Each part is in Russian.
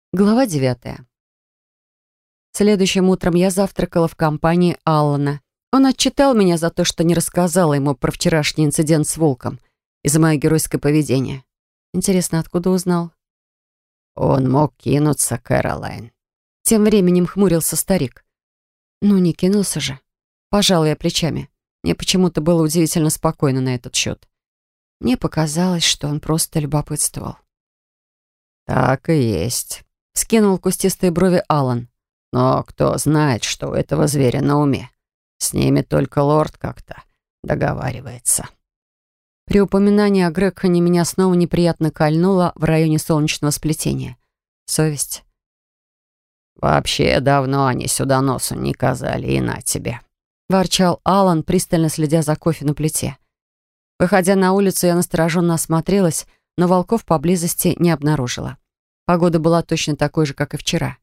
Глава 9. Следующим утром я завтракала в компании Аллана. Он отчитал меня за то, что не рассказала ему про вчерашний инцидент с волком и за мое геройское поведение. Интересно, откуда узнал? Он мог кинуться, Кэролайн. Тем временем хмурился старик. Ну, не кинулся же. Пожал я плечами. Мне почему-то было удивительно спокойно на этот счет. Мне показалось, что он просто любопытствовал. Так и есть. Скинул кустистые брови Аллан. Но кто знает, что у этого зверя на уме? С ними только лорд как-то договаривается. При упоминании о Грегхане меня снова неприятно кольнуло в районе солнечного сплетения. Совесть. «Вообще давно они сюда носу не казали, и на тебе», — ворчал Аллан, пристально следя за кофе на плите. Выходя на улицу, я настороженно осмотрелась, но волков поблизости не обнаружила. Погода была точно такой же, как и вчера.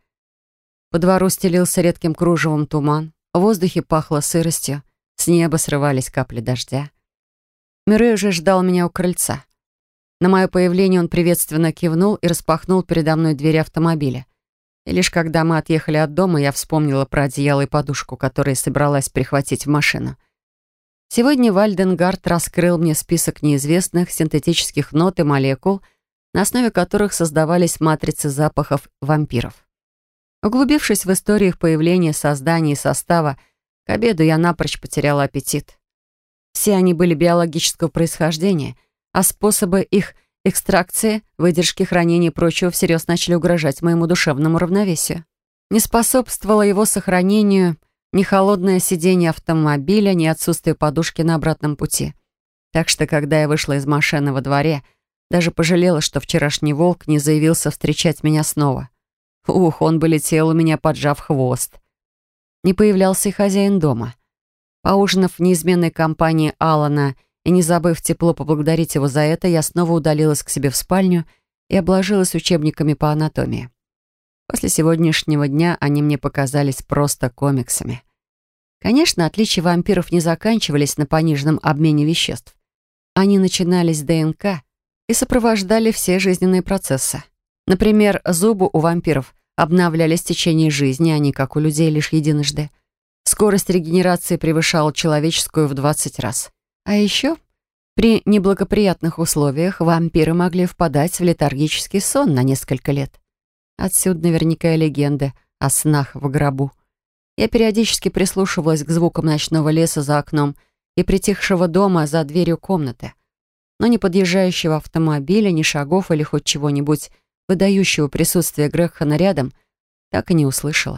По двору стелился редким кружевом туман, в воздухе пахло сыростью, с неба срывались капли дождя. Мюррей уже ждал меня у крыльца. На мое появление он приветственно кивнул и распахнул передо мной двери автомобиля. И лишь когда мы отъехали от дома, я вспомнила про одеяло и подушку, которые собралась прихватить в машину. Сегодня Вальденгард раскрыл мне список неизвестных синтетических нот и молекул, на основе которых создавались матрицы запахов вампиров. Углубившись в историю их появления, создания и состава, к обеду я напрочь потеряла аппетит. Все они были биологического происхождения, а способы их экстракции, выдержки, хранения и прочего всерьез начали угрожать моему душевному равновесию. Не способствовало его сохранению ни холодное сиденье автомобиля, ни отсутствие подушки на обратном пути. Так что, когда я вышла из машины во дворе, даже пожалела, что вчерашний волк не заявился встречать меня снова. Ух, он бы летел у меня, поджав хвост. Не появлялся и хозяин дома. Поужинав в неизменной компании Аллана и не забыв тепло поблагодарить его за это, я снова удалилась к себе в спальню и обложилась учебниками по анатомии. После сегодняшнего дня они мне показались просто комиксами. Конечно, отличия вампиров не заканчивались на пониженном обмене веществ. Они начинались с ДНК и сопровождали все жизненные процессы. Например, зубы у вампиров обновлялись в течение жизни, а не как у людей лишь единожды. Скорость регенерации превышала человеческую в 20 раз. А еще при неблагоприятных условиях вампиры могли впадать в летаргический сон на несколько лет. Отсюда наверняка и легенды о снах в гробу. Я периодически прислушивалась к звукам ночного леса за окном и притихшего дома за дверью комнаты. Но ни подъезжающего автомобиля, ни шагов или хоть чего-нибудь, выдающего присутствие Грегхана рядом, так и не услышала.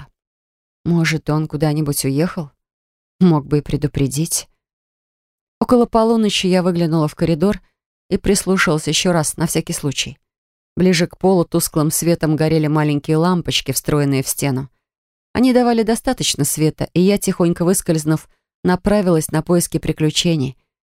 Может, он куда-нибудь уехал? Мог бы и предупредить. Около полуночи я выглянула в коридор и прислушалась еще раз, на всякий случай. Ближе к полу тусклым светом горели маленькие лампочки, встроенные в стену. Они давали достаточно света, и я, тихонько выскользнув, направилась на поиски приключений,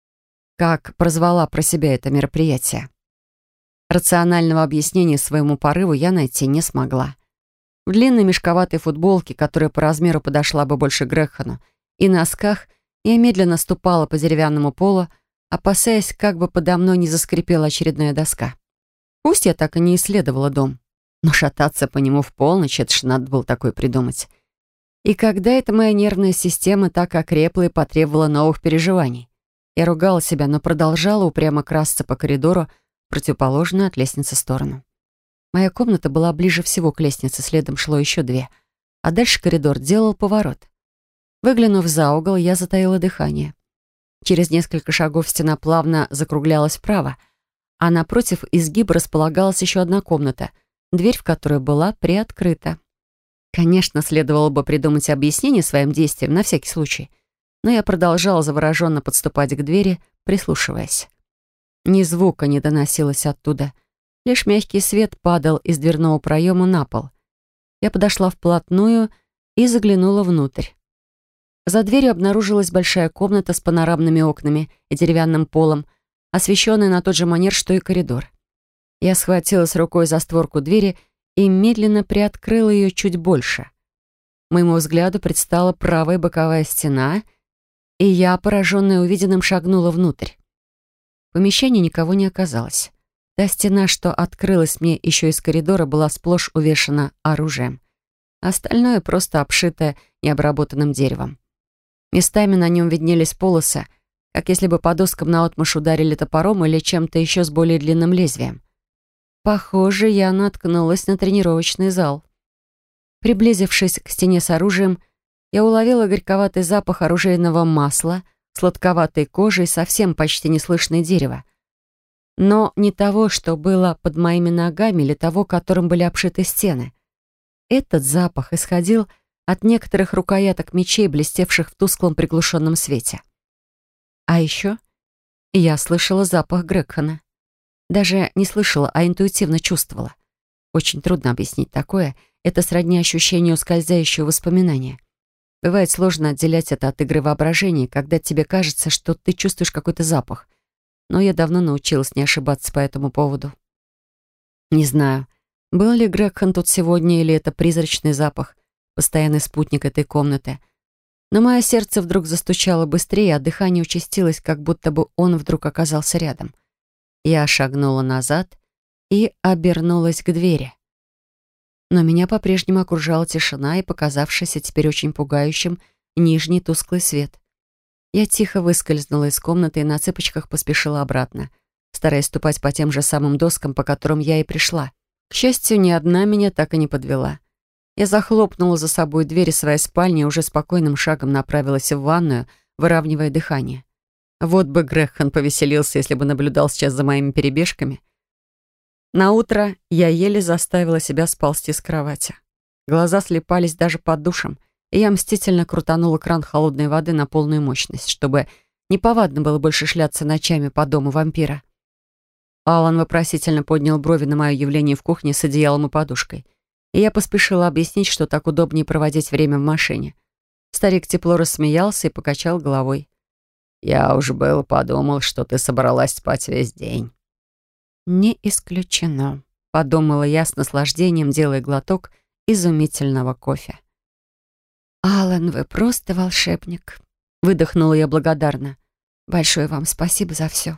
как прозвала про себя это мероприятие. Рационального объяснения своему порыву я найти не смогла. В длинной мешковатой футболке, которая по размеру подошла бы больше Грегхану, и носках я медленно ступала по деревянному полу, опасаясь, как бы подо мной не заскрипела очередная доска. Пусть я так и не исследовала дом, но шататься по нему в полночь — это ж надо было такое придумать. И когда эта моя нервная система так окрепла и потребовала новых переживаний? Я ругала себя, но продолжала упрямо красться по коридору, противоположную от лестницы сторону. Моя комната была ближе всего к лестнице, следом шло еще две, а дальше коридор делал поворот. Выглянув за угол, я затаила дыхание. Через несколько шагов стена плавно закруглялась вправо, а напротив изгиба располагалась еще одна комната, дверь в которой была приоткрыта. Конечно, следовало бы придумать объяснение своим действиям на всякий случай, но я продолжала завороженно подступать к двери, прислушиваясь. Ни звука не доносилось оттуда, лишь мягкий свет падал из дверного проема на пол. Я подошла вплотную и заглянула внутрь. За дверью обнаружилась большая комната с панорамными окнами и деревянным полом, освещенная на тот же манер, что и коридор. Я схватилась рукой за створку двери и медленно приоткрыла ее чуть больше. Моему взгляду предстала правая боковая стена, и я, пораженная увиденным, шагнула внутрь. В помещении никого не оказалось. Та стена, что открылась мне еще из коридора, была сплошь увешана оружием. Остальное просто обшито необработанным деревом. Местами на нем виднелись полосы, как если бы по доскам наотмашь ударили топором или чем-то еще с более длинным лезвием. Похоже, я наткнулась на тренировочный зал. Приблизившись к стене с оружием, я уловила горьковатый запах оружейного масла, сладковатой кожи и совсем почти неслышное дерево. Но не того, что было под моими ногами, или того, которым были обшиты стены. Этот запах исходил от некоторых рукояток мечей, блестевших в тусклом приглушенном свете. А еще я слышала запах Грегхана. Даже не слышала, а интуитивно чувствовала. Очень трудно объяснить такое. Это сродни ощущению ускользающего воспоминания. Бывает сложно отделять это от игры воображения, когда тебе кажется, что ты чувствуешь какой-то запах. Но я давно научилась не ошибаться по этому поводу. Не знаю, был ли Грегхан тут сегодня, или это призрачный запах, постоянный спутник этой комнаты. Но мое сердце вдруг застучало быстрее, а дыхание участилось, как будто бы он вдруг оказался рядом. Я шагнула назад и обернулась к двери. Но меня по-прежнему окружала тишина и показавшийся теперь очень пугающим нижний тусклый свет. Я тихо выскользнула из комнаты и на цыпочках поспешила обратно, стараясь ступать по тем же самым доскам, по которым я и пришла. К счастью, ни одна меня так и не подвела. Я захлопнула за собой двери своей спальни и уже спокойным шагом направилась в ванную, выравнивая дыхание. Вот бы Грегхан повеселился, если бы наблюдал сейчас за моими перебежками. Наутро я еле заставила себя сползти с кровати. Глаза слепались даже под душем, и я мстительно крутанула кран холодной воды на полную мощность, чтобы неповадно было больше шляться ночами по дому вампира. Алан вопросительно поднял брови на мое явление в кухне с одеялом и подушкой, и я поспешила объяснить, что так удобнее проводить время в машине. Старик тепло рассмеялся и покачал головой. «Я уж был подумал, что ты собралась спать весь день». «Не исключено», — подумала я с наслаждением, делая глоток изумительного кофе. «Алан, вы просто волшебник», — выдохнула я благодарно. «Большое вам спасибо за все».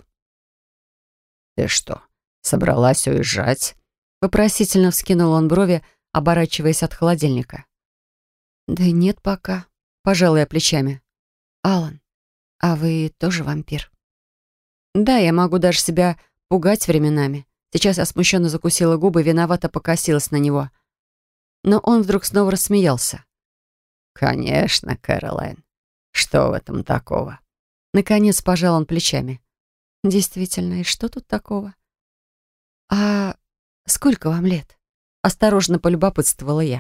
«Ты что, собралась уезжать?» Вопросительно вскинул он брови, оборачиваясь от холодильника. «Да нет пока», — пожала я плечами. «Алан, а вы тоже вампир?» «Да, я могу даже себя пугать временами». Сейчас я смущенно закусила губы, виновато покосилась на него. Но он вдруг снова рассмеялся. «Конечно, Кэролайн. Что в этом такого?» Наконец пожал он плечами. «Действительно, и что тут такого?» «А сколько вам лет?» Осторожно полюбопытствовала я.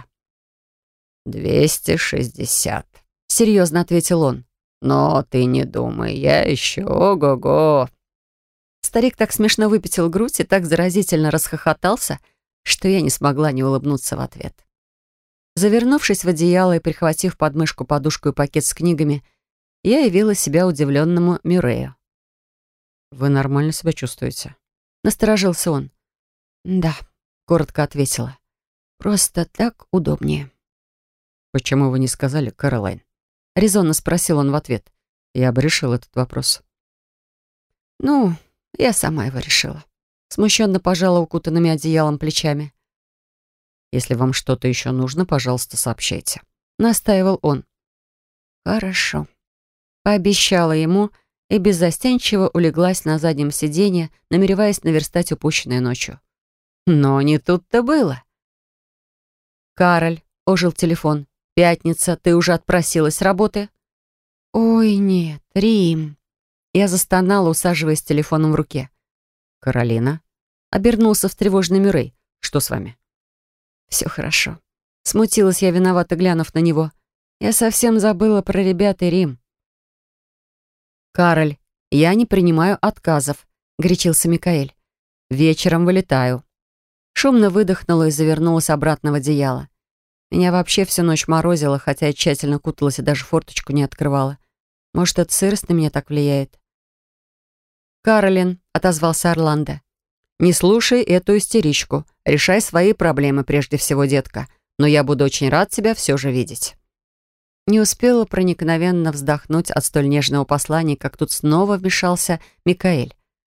260. Серьезно ответил он. «Но ты не думай, я еще ого-го». Старик так смешно выпятил грудь и так заразительно расхохотался, что я не смогла не улыбнуться в ответ. Завернувшись в одеяло и прихватив под мышку подушку и пакет с книгами, я явила себя удивленному Мюррею. «Вы нормально себя чувствуете?» Насторожился он. «Да», — коротко ответила. «Просто так удобнее». «Почему вы не сказали, Кэролайн?» — резонно спросил он в ответ. Я бы решил этот вопрос. «Ну, я сама его решила». Смущенно пожала укутанными одеялом плечами. «Если вам что-то еще нужно, пожалуйста, сообщайте», — настаивал он. «Хорошо», — пообещала ему и беззастенчиво улеглась на заднем сиденье, намереваясь наверстать упущенное ночью. Но не тут-то было. «Кароль», — ожил телефон. «Пятница, ты уже отпросилась с работы?» «Ой, нет, Рим». Я застонала, усаживаясь с телефоном в руке. «Каролина?» — обернулся встревоженный Мюррей. «Что с вами?» «Все хорошо». Смутилась я, виновато глянув на него. «Я совсем забыла про ребят и Рим». «Кароль, я не принимаю отказов», — горячился Микаэль. «Вечером вылетаю». Шумно выдохнула и завернулась обратно в одеяло. Меня вообще всю ночь морозило, хотя я тщательно куталась и даже форточку не открывала. Может, эта сырость на меня так влияет? «Каролин», — отозвался Орландо, — «не слушай эту истеричку. Решай свои проблемы прежде всего, детка. Но я буду очень рад тебя все же видеть». Не успела проникновенно вздохнуть от столь нежного послания, как тут снова вмешался Микаэль.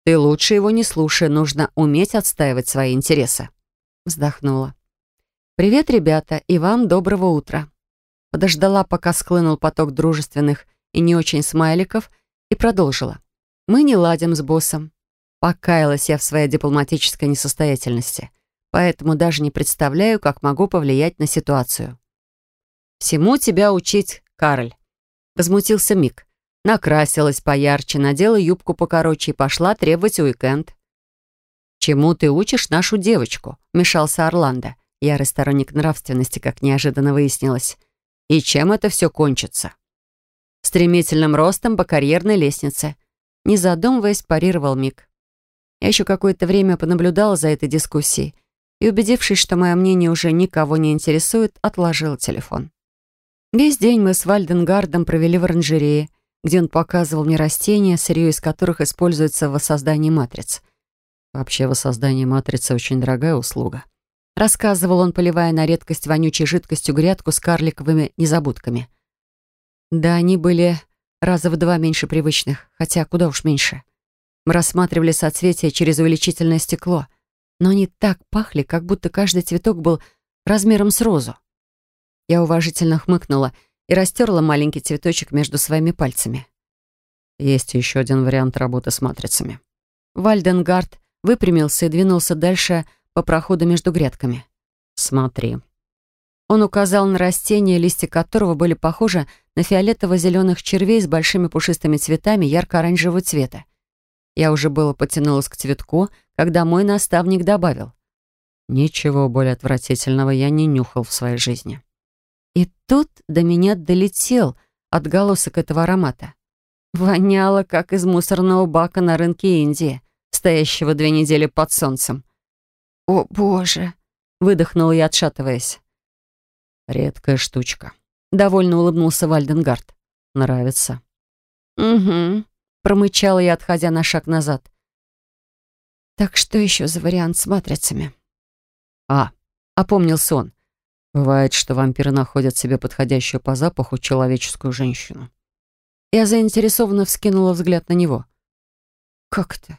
Ты лучше его не слушай, нужно уметь отстаивать свои интересы. Вздохнула. «Привет, ребята, и вам доброго утра». Подождала, пока схлынул поток дружественных и не очень смайликов, и продолжила. «Мы не ладим с боссом. Покаялась я в своей дипломатической несостоятельности, поэтому даже не представляю, как могу повлиять на ситуацию». «Всему тебя учить, Кароль», — возмутился Мик. Накрасилась поярче, надела юбку покороче и пошла требовать уикенд. «Чему ты учишь нашу девочку?» — вмешался Орландо, ярый сторонник нравственности, как неожиданно выяснилось. «И чем это все кончится?» Стремительным ростом по карьерной лестнице. Не задумываясь, парировал Мик. Я еще какое-то время понаблюдала за этой дискуссией и, убедившись, что мое мнение уже никого не интересует, отложила телефон. Весь день мы с Вальденгардом провели в оранжерее, где он показывал мне растения, сырье из которых используется в воссоздании матриц. Вообще, воссоздание матрицы очень дорогая услуга. Рассказывал он, поливая на редкость вонючей жидкостью грядку с карликовыми незабудками. Да, они были раза в 2 меньше привычных, хотя куда уж меньше. Мы рассматривали соцветия через увеличительное стекло, но они так пахли, как будто каждый цветок был размером с розу. Я уважительно хмыкнула и растерла маленький цветочек между своими пальцами. Есть еще один вариант работы с матрицами. Вальденгард выпрямился и двинулся дальше по проходу между грядками. «Смотри». Он указал на растение, листья которого были похожи на фиолетово-зеленых червей с большими пушистыми цветами ярко-оранжевого цвета. Я уже было потянулась к цветку, когда мой наставник добавил: «Ничего более отвратительного я не нюхал в своей жизни». И тут до меня долетел отголосок этого аромата. Воняло, как из мусорного бака на рынке Индии, стоящего 2 недели под солнцем. «О, Боже!» — выдохнула я, отшатываясь. «Редкая штучка», — довольно улыбнулся Вальденгард. «Нравится?» «Угу», — промычала я, отходя на шаг назад. «Так что еще за вариант с матрицами?» Опомнился он. «Бывает, что вампиры находят себе подходящую по запаху человеческую женщину». Я заинтересованно вскинула взгляд на него. «Как это?»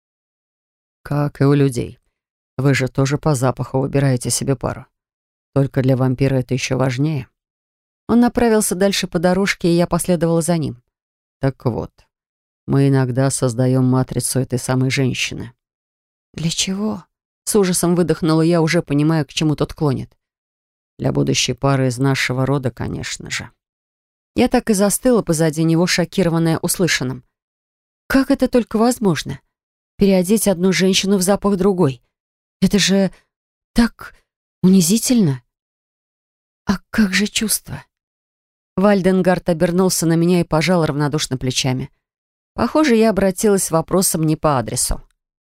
«Как и у людей. Вы же тоже по запаху выбираете себе пару. Только для вампира это еще важнее». Он направился дальше по дорожке, и я последовала за ним. «Так вот, мы иногда создаем матрицу этой самой женщины». «Для чего?» С ужасом выдохнула я, уже понимая, к чему тот клонит. «Для будущей пары из нашего рода, конечно же». Я так и застыла позади него, шокированная услышанным. «Как это только возможно? Переодеть одну женщину в запах другой? Это же так унизительно!» «А как же чувства?» Вальденгард обернулся на меня и пожал равнодушно плечами. Похоже, я обратилась с вопросом не по адресу.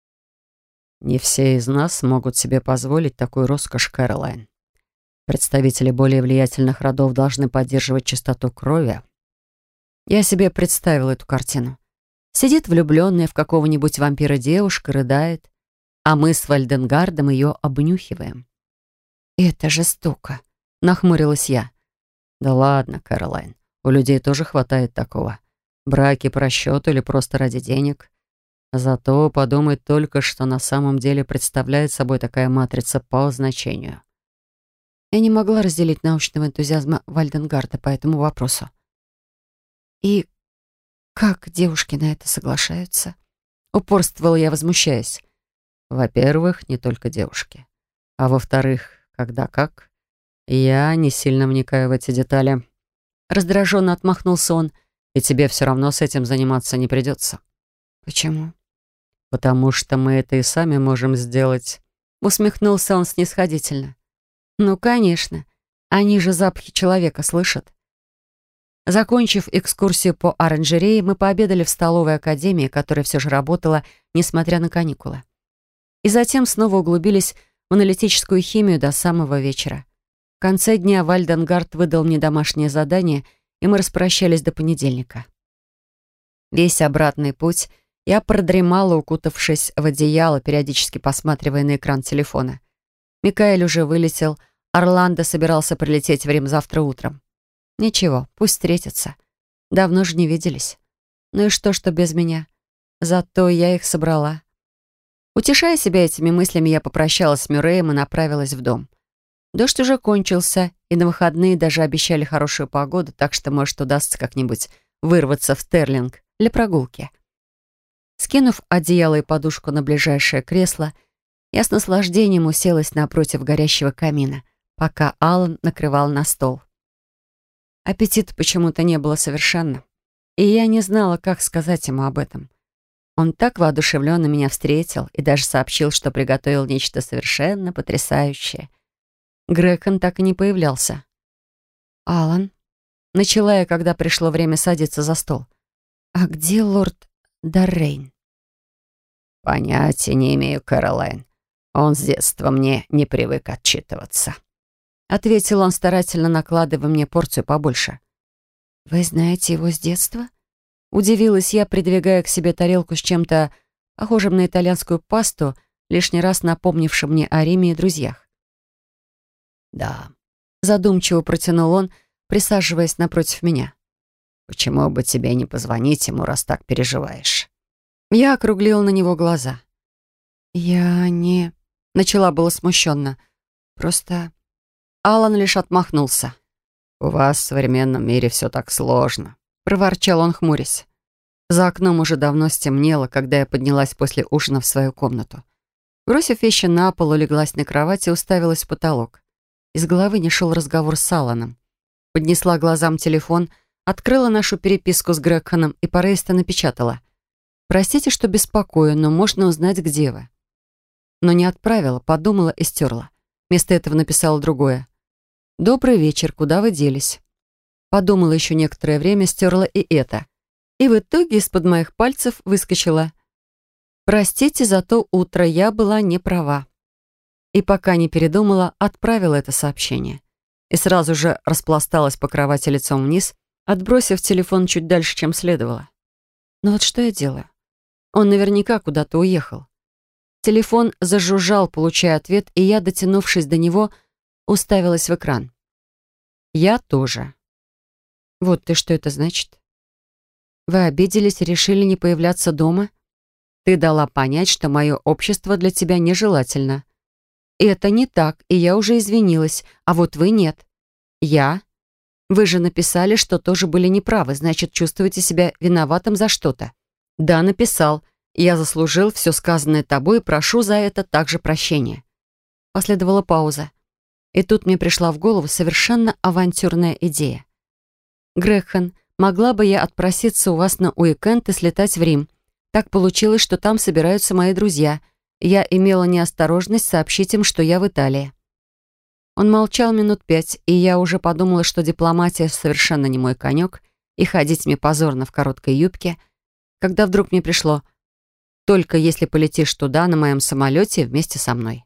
«Не все из нас могут себе позволить такую роскошь, Кэролайн. Представители более влиятельных родов должны поддерживать чистоту крови». Я себе представила эту картину. Сидит влюбленная в какого-нибудь вампира девушка, рыдает, а мы с Вальденгардом ее обнюхиваем. «Это жестоко», — нахмурилась я. «Да ладно, Кэролайн, у людей тоже хватает такого. Браки по расчету или просто ради денег. Зато подумай только, что на самом деле представляет собой такая матрица по значению». Я не могла разделить научного энтузиазма Вальденгарда по этому вопросу. «И как девушки на это соглашаются?» Упорствовала я, возмущаясь. «Во-первых, не только девушки. А во-вторых, когда как. Я не сильно вникаю в эти детали». Раздраженно отмахнулся он. «И тебе все равно с этим заниматься не придется». «Почему?» «Потому что мы это и сами можем сделать». Усмехнулся он снисходительно. «Ну, конечно. Они же запахи человека слышат». Закончив экскурсию по оранжерее, мы пообедали в столовой академии, которая все же работала, несмотря на каникулы. И затем снова углубились в аналитическую химию до самого вечера. В конце дня Вальденгард выдал мне домашнее задание, и мы распрощались до понедельника. Весь обратный путь я продремала, укутавшись в одеяло, периодически посматривая на экран телефона. Микаэль уже вылетел, Орландо собирался прилететь в Рим завтра утром. Ничего, пусть встретятся. Давно же не виделись. Ну и что без меня? зато я их собрала. Утешая себя этими мыслями, я попрощалась с Мюрреем и направилась в дом. Дождь уже кончился, и на выходные даже обещали хорошую погоду, так что, может, удастся как-нибудь вырваться в Стерлинг для прогулки. Скинув одеяло и подушку на ближайшее кресло, я с наслаждением уселась напротив горящего камина, пока Алан накрывал на стол. Аппетита почему-то не было совершенно, и я не знала, как сказать ему об этом. Он так воодушевленно меня встретил и даже сообщил, что приготовил нечто совершенно потрясающее. Грегсон так и не появлялся. «Алан», — начала я, когда пришло время садиться за стол, «а где лорд Даррейн?» «Понятия не имею, Кэролайн. Он с детства мне не привык отчитываться», — ответил он, старательно накладывая мне порцию побольше. «Вы знаете его с детства?» Удивилась я, придвигая к себе тарелку с чем-то похожим на итальянскую пасту, лишний раз напомнившим мне о Риме и друзьях. «Да. Задумчиво протянул он, присаживаясь напротив меня. Почему бы тебе не позвонить ему, раз так переживаешь?» Я округлила на него глаза. «Я не...» — начала было смущенно. «Просто...» Алан лишь отмахнулся. «У вас в современном мире все так сложно», — проворчал он, хмурясь. За окном уже давно стемнело, когда я поднялась после ужина в свою комнату. Бросив вещи на пол, улеглась на кровать и уставилась в потолок. Из головы не шел разговор с Аланом. Поднесла глазам телефон, открыла нашу переписку с Грегсоном и порывисто напечатала: «Простите, что беспокою, но можно узнать, где вы». Но не отправила, подумала и стерла. Вместо этого написала другое: «Добрый вечер, куда вы делись?» Подумала еще некоторое время, стерла и это. И в итоге из-под моих пальцев выскочила: «Простите за то утро, я была не права». И пока не передумала, отправила это сообщение. И сразу же распласталась по кровати лицом вниз, отбросив телефон чуть дальше, чем следовало. Но вот что я делаю? Он наверняка куда-то уехал. Телефон зажужжал, получая ответ, и я, дотянувшись до него, уставилась в экран. «Я тоже». Вот ты что это значит? Вы обиделись и решили не появляться дома? Ты дала понять, что мое общество для тебя нежелательно. Это не так, и я уже извинилась, а вот вы нет. Я? Вы же написали, что тоже были неправы, значит, чувствуете себя виноватым за что-то. Да, написал. Я заслужил все сказанное тобой и прошу за это также прощения. Последовала пауза. И тут мне пришла в голову совершенно авантюрная идея. Грегсон, могла бы я отпроситься у вас на уикенд и слетать в Рим? Так получилось, что там собираются мои друзья. Я имела неосторожность сообщить им, что я в Италии. Он молчал минут 5, и я уже подумала, что дипломатия совершенно не мой конек, и ходить мне позорно в короткой юбке, когда вдруг мне пришло: «Только если полетишь туда, на моем самолете, вместе со мной».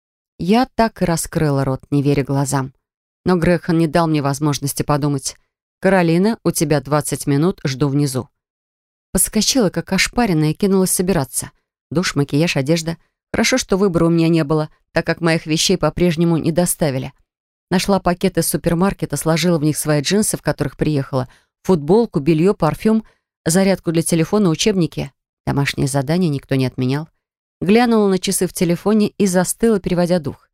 Я так и раскрыла рот, не веря глазам. Но Грегсон не дал мне возможности подумать. «Каролина, у тебя 20 минут, жду внизу». Подскочила, как ошпаренная, и кинулась собираться. Душ, макияж, одежда. Хорошо, что выбора у меня не было, так как моих вещей по-прежнему не доставили. Нашла пакет из супермаркета, сложила в них свои джинсы, в которых приехала, футболку, белье, парфюм, зарядку для телефона, учебники. Домашнее задание никто не отменял. Глянула на часы в телефоне и застыла, переводя дух.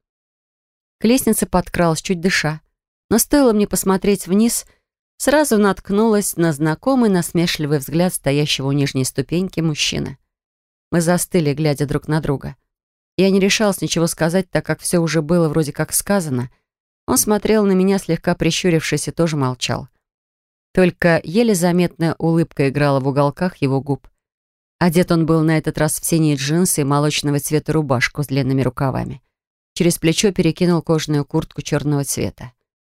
К лестнице подкралась, чуть дыша. Но стоило мне посмотреть вниз, сразу наткнулась на знакомый насмешливый взгляд стоящего у нижней ступеньки мужчины. Мы застыли, глядя друг на друга. Я не решалась ничего сказать, так как все уже было вроде как сказано. Он смотрел на меня, слегка прищурившись, и тоже молчал. Только еле заметная улыбка играла в уголках его губ. Одет он был на этот раз в синие джинсы и молочного цвета рубашку с длинными рукавами. Через плечо перекинул кожаную куртку черного цвета.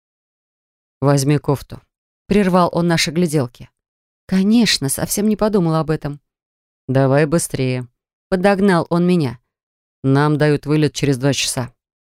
«Возьми кофту», — прервал он наши гляделки. «Конечно, совсем не подумала об этом». «Давай быстрее», — подогнал он меня. «Нам дают вылет через 2 часа».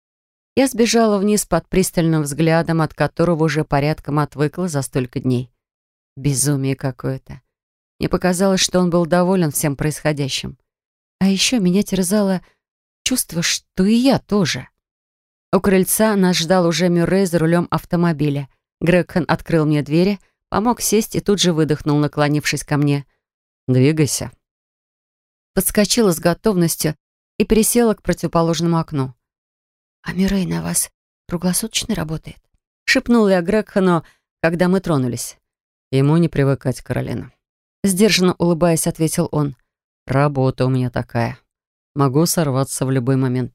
Я сбежала вниз под пристальным взглядом, от которого уже порядком отвыкла за столько дней. Безумие какое-то. Мне показалось, что он был доволен всем происходящим. А еще меня терзало чувство, что и я тоже. У крыльца нас ждал уже Мюррей за рулем автомобиля. Грегсон открыл мне двери, помог сесть и тут же выдохнул, наклонившись ко мне. «Двигайся». подскочила с готовностью и пересела к противоположному окну. «А Мюррей на вас круглосуточно работает?» — шепнула я Грегхану, когда мы тронулись. «Ему не привыкать, Каролина». Сдержанно улыбаясь, ответил он. «Работа у меня такая. Могу сорваться в любой момент».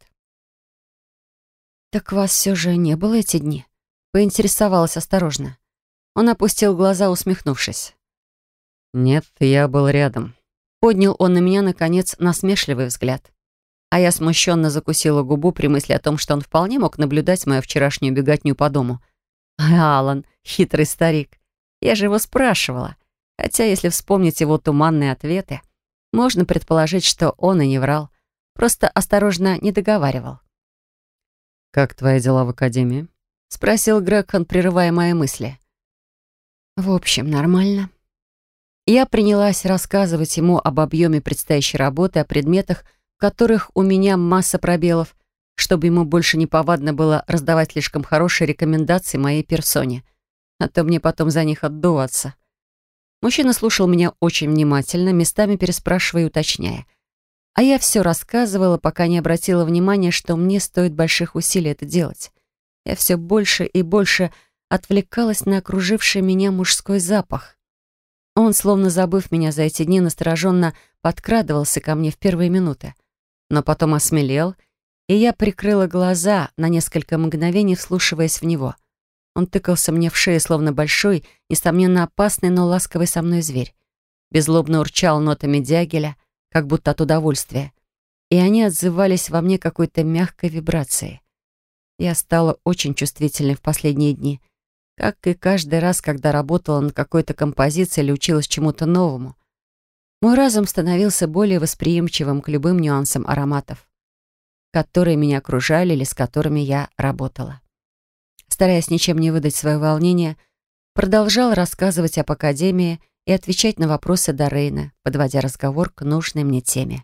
«Так вас все же не было эти дни?» — поинтересовалась осторожно. Он опустил глаза, усмехнувшись. «Нет, я был рядом». Поднял он на меня, наконец, насмешливый взгляд. А я смущенно закусила губу при мысли о том, что он вполне мог наблюдать мою вчерашнюю беготню по дому. Алан, хитрый старик. Я же его спрашивала. Хотя, если вспомнить его туманные ответы, можно предположить, что он и не врал. Просто осторожно не договаривал. «Как твои дела в академии?» — спросил Грегхан, прерывая мои мысли. «В общем, нормально». Я принялась рассказывать ему об объеме предстоящей работы, о предметах, в которых у меня масса пробелов, чтобы ему больше не повадно было раздавать слишком хорошие рекомендации моей персоне, а то мне потом за них отдуваться. Мужчина слушал меня очень внимательно, местами переспрашивая и уточняя. А я все рассказывала, пока не обратила внимания, что мне стоит больших усилий это делать. Я все больше и больше отвлекалась на окруживший меня мужской запах. Он, словно забыв меня за эти дни, настороженно подкрадывался ко мне в первые минуты. Но потом осмелел, и я прикрыла глаза на несколько мгновений, вслушиваясь в него. Он тыкался мне в шею, словно большой, несомненно опасный, но ласковый со мной зверь. Беззлобно урчал нотами дягеля, как будто от удовольствия. И они отзывались во мне какой-то мягкой вибрацией. Я стала очень чувствительной в последние дни, как и каждый раз, когда работала над какой-то композицией или училась чему-то новому. Мой разум становился более восприимчивым к любым нюансам ароматов, которые меня окружали или с которыми я работала. Стараясь ничем не выдать свое волнение, продолжал рассказывать об академии и отвечать на вопросы Дорейна, подводя разговор к нужной мне теме.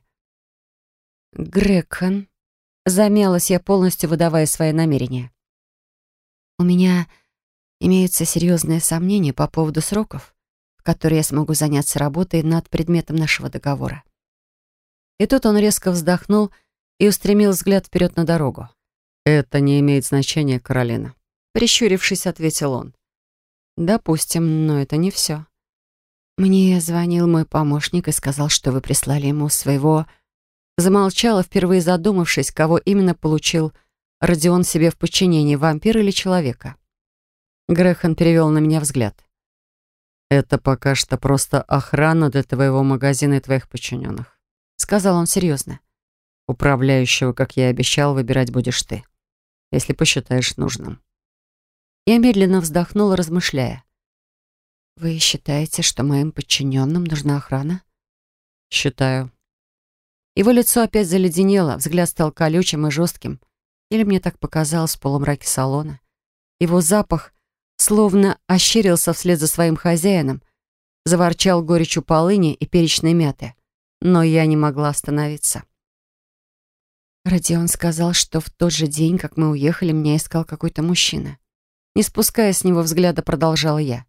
«Грегхан», — замялась я, полностью выдавая свои намерения. «У меня имеются серьезные сомнения по поводу сроков, в которые я смогу заняться работой над предметом нашего договора». И тут он резко вздохнул и устремил взгляд вперед на дорогу. «Это не имеет значения, Каролина», — прищурившись, ответил он. «Допустим, но это не все. Мне звонил мой помощник и сказал, что вы прислали ему своего...» Замолчала, впервые задумавшись, кого именно получил Родион себе в подчинении, вампира или человека. Грегхан перевел на меня взгляд. «Это пока что просто охрана для твоего магазина и твоих подчиненных», — сказал он серьезно. «Управляющего, как я и обещал, выбирать будешь ты, если посчитаешь нужным». Я медленно вздохнула, размышляя. «Вы считаете, что моим подчиненным нужна охрана?» «Считаю». Его лицо опять заледенело, взгляд стал колючим и жестким. Или мне так показалось в полумраке салона. Его запах словно ощерился вслед за своим хозяином, заворчал горечью полыни и перечной мяты. Но я не могла остановиться. Родион сказал, что в тот же день, как мы уехали, меня искал какой-то мужчина. Не спуская с него взгляда, продолжала я.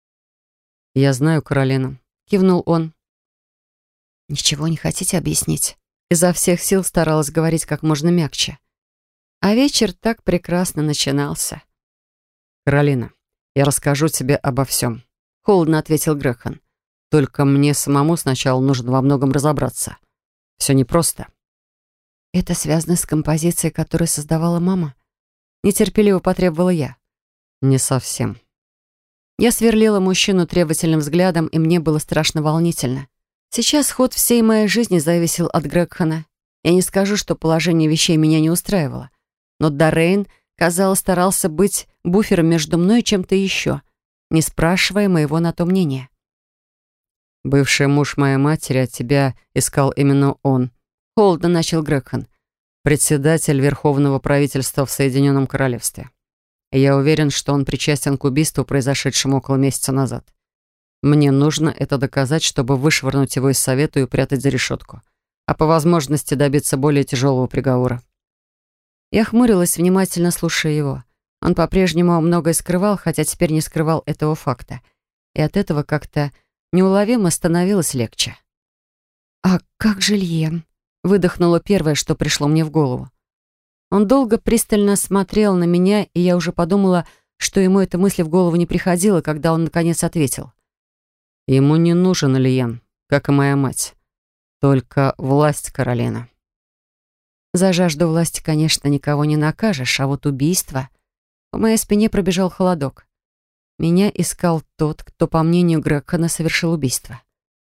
«Я знаю, Каролина», — кивнул он. «Ничего не хотите объяснить?» Изо всех сил старалась говорить как можно мягче. А вечер так прекрасно начинался. «Каролина, я расскажу тебе обо всем», — холодно ответил Грегхан. «Только мне самому сначала нужно во многом разобраться. Все непросто». «Это связано с композицией, которую создавала мама?» Нетерпеливо потребовала я. «Не совсем». Я сверлила мужчину требовательным взглядом, и мне было страшно волнительно. Сейчас ход всей моей жизни зависел от Грегхана. Я не скажу, что положение вещей меня не устраивало. Но Дорейн, казалось, старался быть буфером между мной и чем-то еще, не спрашивая моего на то мнения. «Бывший муж моей матери от тебя искал именно он», — холодно начал Грегхан, «председатель Верховного правительства в Соединенном Королевстве. И я уверен, что он причастен к убийству, произошедшему около месяца назад. Мне нужно это доказать, чтобы вышвырнуть его из совета и упрятать за решетку, а по возможности добиться более тяжелого приговора». Я хмурилась, внимательно слушая его. Он по-прежнему многое скрывал, хотя теперь не скрывал этого факта. И от этого как-то неуловимо становилось легче. «А как же Льен?» — выдохнуло первое, что пришло мне в голову. Он долго пристально смотрел на меня, и я уже подумала, что ему эта мысль в голову не приходила, когда он наконец ответил. Ему не нужен Лиен, как и моя мать. Только власть, Каролина. За жажду власти, конечно, никого не накажешь, а вот убийство... По моей спине пробежал холодок. Меня искал тот, кто, по мнению Грегхана, совершил убийство.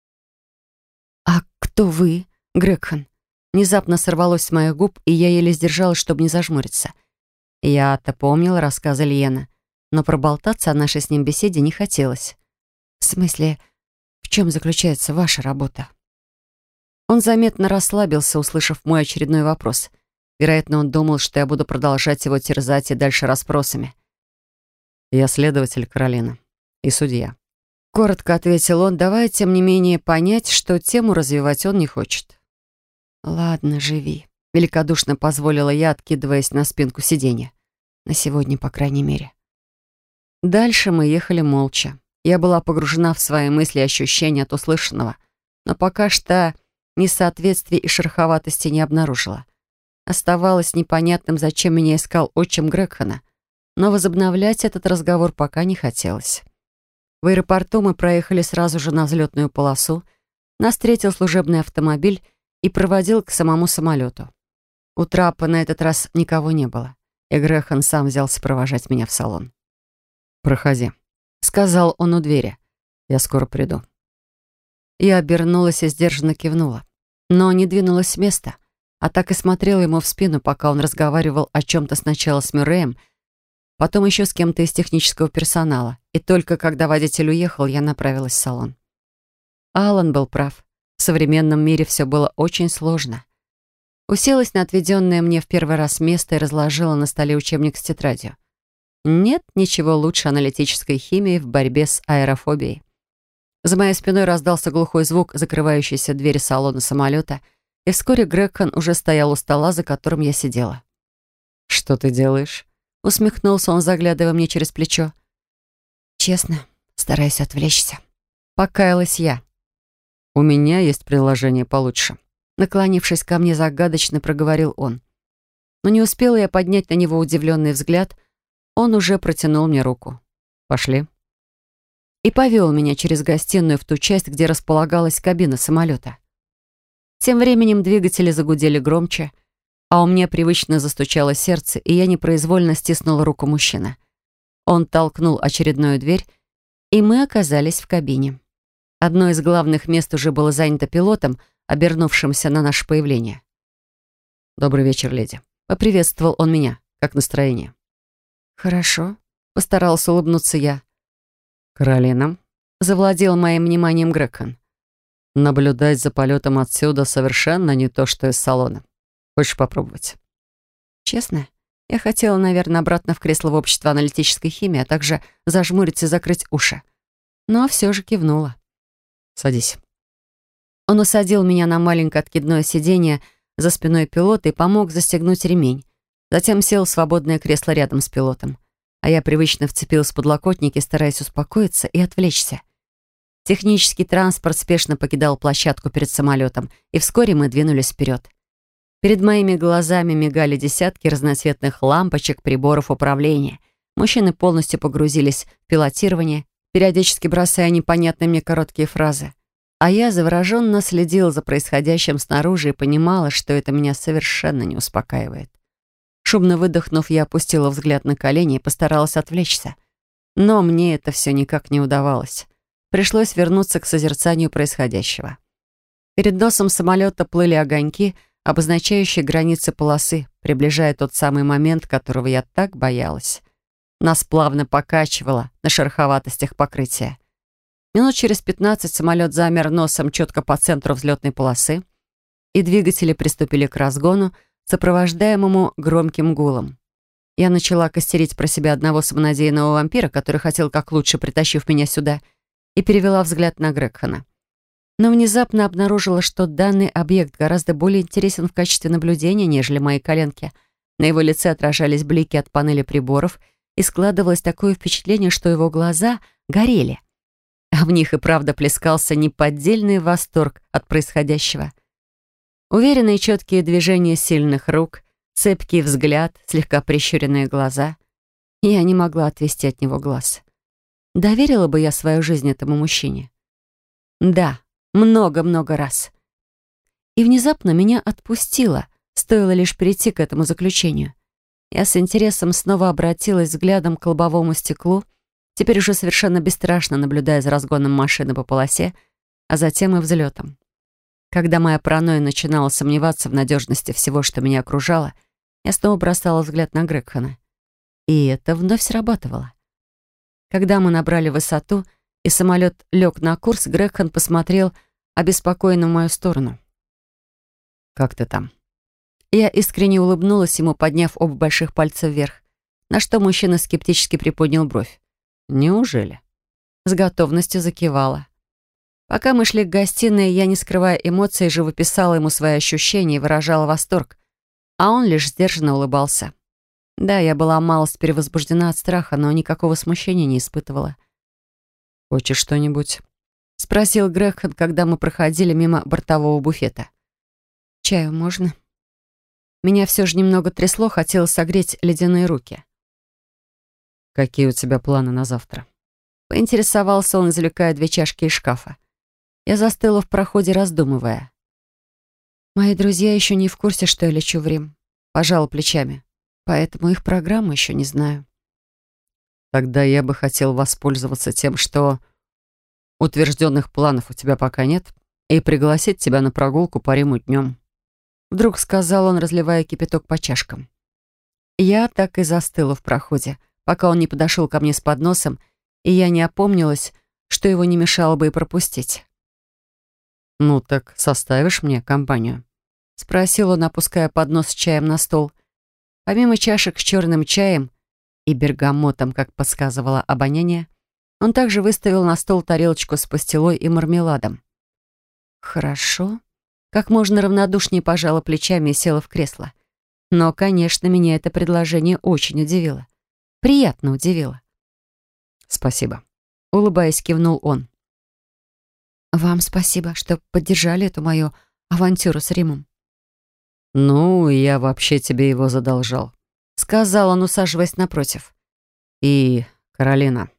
«А кто вы, Грегхан?» Внезапно сорвалось с моих губ, и я еле сдержалась, чтобы не зажмуриться. Я-то помнила рассказы Льена, но проболтаться о нашей с ним беседе не хотелось. «В смысле, в чем заключается ваша работа?» Он заметно расслабился, услышав мой очередной вопрос. Вероятно, он думал, что я буду продолжать его терзать и дальше расспросами. Я следователь, Каролина, и судья. Коротко ответил он, давая, тем не менее, понять, что тему развивать он не хочет. «Ладно, живи», — великодушно позволила я, откидываясь на спинку сиденья. На сегодня, по крайней мере. Дальше мы ехали молча. Я была погружена в свои мысли и ощущения от услышанного, но пока что несоответствий и шероховатости не обнаружила. Оставалось непонятным, зачем меня искал отчим Грегхана, но возобновлять этот разговор пока не хотелось. В аэропорту мы проехали сразу же на взлетную полосу, нас встретил служебный автомобиль и проводил к самому самолету. У трапа на этот раз никого не было, и Грегхан сам взялся провожать меня в салон. «Проходи», — сказал он у двери. «Я скоро приду». Я обернулась и сдержанно кивнула, но не двинулась с места, а так и смотрела ему в спину, пока он разговаривал о чем-то сначала с Мюрреем, потом еще с кем-то из технического персонала, и только когда водитель уехал, я направилась в салон. Алан был прав. В современном мире все было очень сложно. Уселась на отведенное мне в первый раз место и разложила на столе учебник с тетрадью. Нет ничего лучше аналитической химии в борьбе с аэрофобией. За моей спиной раздался глухой звук закрывающейся двери салона самолета, и вскоре Грегхан уже стоял у стола, за которым я сидела. «Что ты делаешь?» — усмехнулся он, заглядывая мне через плечо. «Честно, стараюсь отвлечься». Покаялась я. «У меня есть приложение получше». Наклонившись ко мне, загадочно проговорил он. Но не успела я поднять на него удивленный взгляд, он уже протянул мне руку. «Пошли». И повел меня через гостиную в ту часть, где располагалась кабина самолета. Тем временем двигатели загудели громче, а у меня привычно застучало сердце, и я непроизвольно стиснула руку мужчины. Он толкнул очередную дверь, и мы оказались в кабине. Одно из главных мест уже было занято пилотом, обернувшимся на наше появление. «Добрый вечер, леди». Поприветствовал он меня. «Как настроение?» «Хорошо», — постарался улыбнуться я. «Каролина», — завладел моим вниманием Грегхан. «Наблюдать за полетом отсюда совершенно не то, что из салона. Хочешь попробовать?» Честно, я хотела, наверное, обратно в кресло в общество аналитической химии, а также зажмуриться и закрыть уши. Но все же кивнула. «Садись». Он усадил меня на маленькое откидное сиденье за спиной пилота и помог застегнуть ремень. Затем сел в свободное кресло рядом с пилотом. А я привычно вцепилась в подлокотники, стараясь успокоиться и отвлечься. Технический транспорт спешно покидал площадку перед самолетом, и вскоре мы двинулись вперед. Перед моими глазами мигали десятки разноцветных лампочек, приборов управления. Мужчины полностью погрузились в пилотирование, периодически бросая непонятные мне короткие фразы. А я завороженно следила за происходящим снаружи и понимала, что это меня совершенно не успокаивает. Шумно выдохнув, я опустила взгляд на колени и постаралась отвлечься. Но мне это все никак не удавалось. Пришлось вернуться к созерцанию происходящего. Перед носом самолета плыли огоньки, обозначающие границы полосы, приближая тот самый момент, которого я так боялась. Нас плавно покачивало на шероховатостях покрытия. Минут через 15 самолет замер носом четко по центру взлетной полосы, и двигатели приступили к разгону, сопровождаемому громким гулом. Я начала костерить про себя одного самонадеянного вампира, который хотел как лучше, притащив меня сюда, и перевела взгляд на Грегхана. Но внезапно обнаружила, что данный объект гораздо более интересен в качестве наблюдения, нежели мои коленки. На его лице отражались блики от панели приборов, и складывалось такое впечатление, что его глаза горели. а в них и правда плескался неподдельный восторг от происходящего. Уверенные четкие движения сильных рук, цепкий взгляд, слегка прищуренные глаза. Я не могла отвести от него глаз. Доверила бы я свою жизнь этому мужчине? Да, много-много раз. И внезапно меня отпустило, стоило лишь прийти к этому заключению. Я с интересом снова обратилась взглядом к лобовому стеклу, теперь уже совершенно бесстрашно наблюдая за разгоном машины по полосе, а затем и взлетом. Когда моя паранойя начинала сомневаться в надежности всего, что меня окружало, я снова бросала взгляд на Грегхана. И это вновь срабатывало. Когда мы набрали высоту, и самолет лег на курс, Грегхан посмотрел обеспокоенно в мою сторону. «Как ты там?» Я искренне улыбнулась ему, подняв оба больших пальца вверх, на что мужчина скептически приподнял бровь. «Неужели?» С готовностью закивала. Пока мы шли к гостиной, я, не скрывая эмоций, живописала ему свои ощущения и выражала восторг, а он лишь сдержанно улыбался. Да, я была малость перевозбуждена от страха, но никакого смущения не испытывала. «Хочешь что-нибудь?» — спросил Грегхан, когда мы проходили мимо бортового буфета. «Чаю можно?» Меня все же немного трясло, хотелось согреть ледяные руки. «Какие у тебя планы на завтра?» Поинтересовался он, извлекая 2 чашки из шкафа. Я застыла в проходе, раздумывая. Мои друзья еще не в курсе, что я лечу в Рим. Пожала плечами. Поэтому их программу еще не знаю. «Тогда я бы хотел воспользоваться тем, что утвержденных планов у тебя пока нет, и пригласить тебя на прогулку по Риму днем», вдруг сказал он, разливая кипяток по чашкам. Я так и застыла в проходе, пока он не подошел ко мне с подносом, и я не опомнилась, что его не мешало бы и пропустить. «Ну так составишь мне компанию?» — спросил он, опуская поднос с чаем на стол. Помимо чашек с черным чаем и бергамотом, как подсказывало обоняние, он также выставил на стол тарелочку с пастилой и мармеладом. «Хорошо». Как можно равнодушнее пожала плечами и села в кресло. Но, конечно, меня это предложение очень удивило. Приятно удивило. «Спасибо», — улыбаясь, кивнул он. «Вам спасибо, что поддержали эту мою авантюру с Римом». «Ну, я вообще тебе его задолжал», — сказал он, усаживаясь напротив. «И, Каролина...»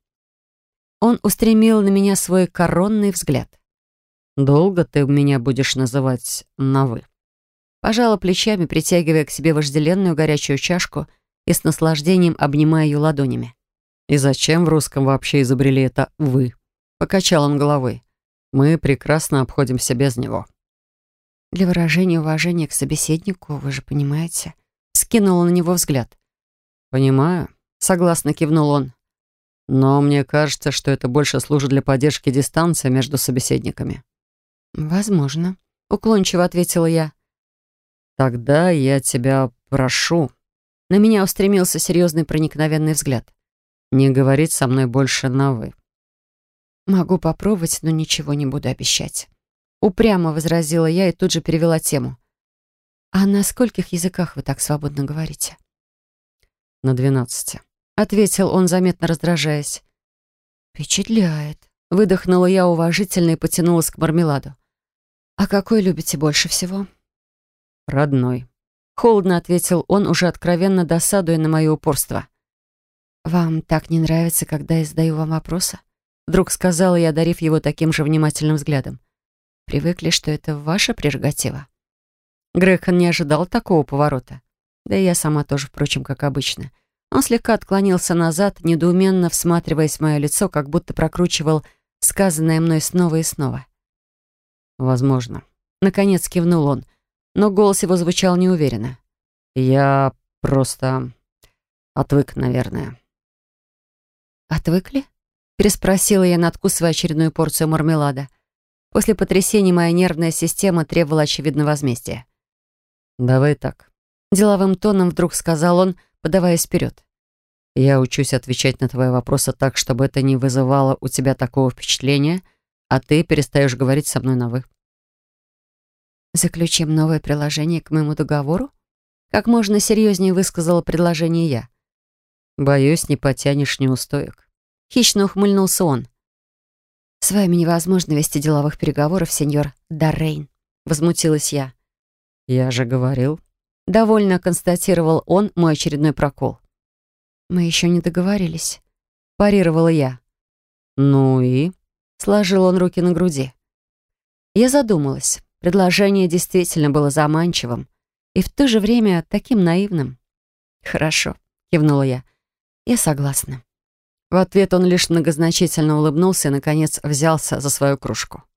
Он устремил на меня свой коронный взгляд. «Долго ты меня будешь называть на «вы»?» Пожала плечами, притягивая к себе вожделенную горячую чашку и с наслаждением обнимая ее ладонями. «И зачем в русском вообще изобрели это «вы»?» Покачал он головой. «Мы прекрасно обходимся без него». «Для выражения уважения к собеседнику, вы же понимаете». Скинула на него взгляд. «Понимаю», — согласно кивнул он. «Но мне кажется, что это больше служит для поддержки дистанции между собеседниками». «Возможно», — уклончиво ответила я. «Тогда я тебя прошу...» На меня устремился серьезный проникновенный взгляд. «Не говорить со мной больше на «вы». «Могу попробовать, но ничего не буду обещать». Упрямо возразила я и тут же перевела тему. «А на скольких языках вы так свободно говорите?» «На 12», — ответил он, заметно раздражаясь. «Впечатляет», — выдохнула я уважительно и потянулась к мармеладу. «А какой любите больше всего?» «Родной», — холодно ответил он, уже откровенно досадуя на мое упорство. «Вам так не нравится, когда я задаю вам вопросы?» Вдруг сказала я, одарив его таким же внимательным взглядом. «Привыкли, что это ваша прерогатива?» Грегхан не ожидал такого поворота. Да и я сама тоже, впрочем, как обычно. Он слегка отклонился назад, недоуменно всматриваясь в мое лицо, как будто прокручивал сказанное мной снова и снова. «Возможно». Наконец кивнул он, но голос его звучал неуверенно. «Я просто отвык, наверное». «Отвыкли?» — переспросила я, надкусывая очередную порцию мармелада. После потрясения моя нервная система требовала очевидного возмездия. «Давай так», — деловым тоном вдруг сказал он, подаваясь вперед. «Я учусь отвечать на твои вопросы так, чтобы это не вызывало у тебя такого впечатления, а ты перестаешь говорить со мной на «вы». «Заключим новое приложение к моему договору?» Как можно серьезнее высказала предложение я. «Боюсь, не потянешь неустоек». Хищно ухмыльнулся он. «С вами невозможно вести деловых переговоров, сеньор Даррейн», — возмутилась я. «Я же говорил». Довольно констатировал он мой очередной прокол. «Мы еще не договорились», — парировала я. «Ну и?» — сложил он руки на груди. Я задумалась. Предложение действительно было заманчивым и в то же время таким наивным. «Хорошо», — кивнула я. «Я согласна». В ответ он лишь многозначительно улыбнулся и, наконец, взялся за свою кружку.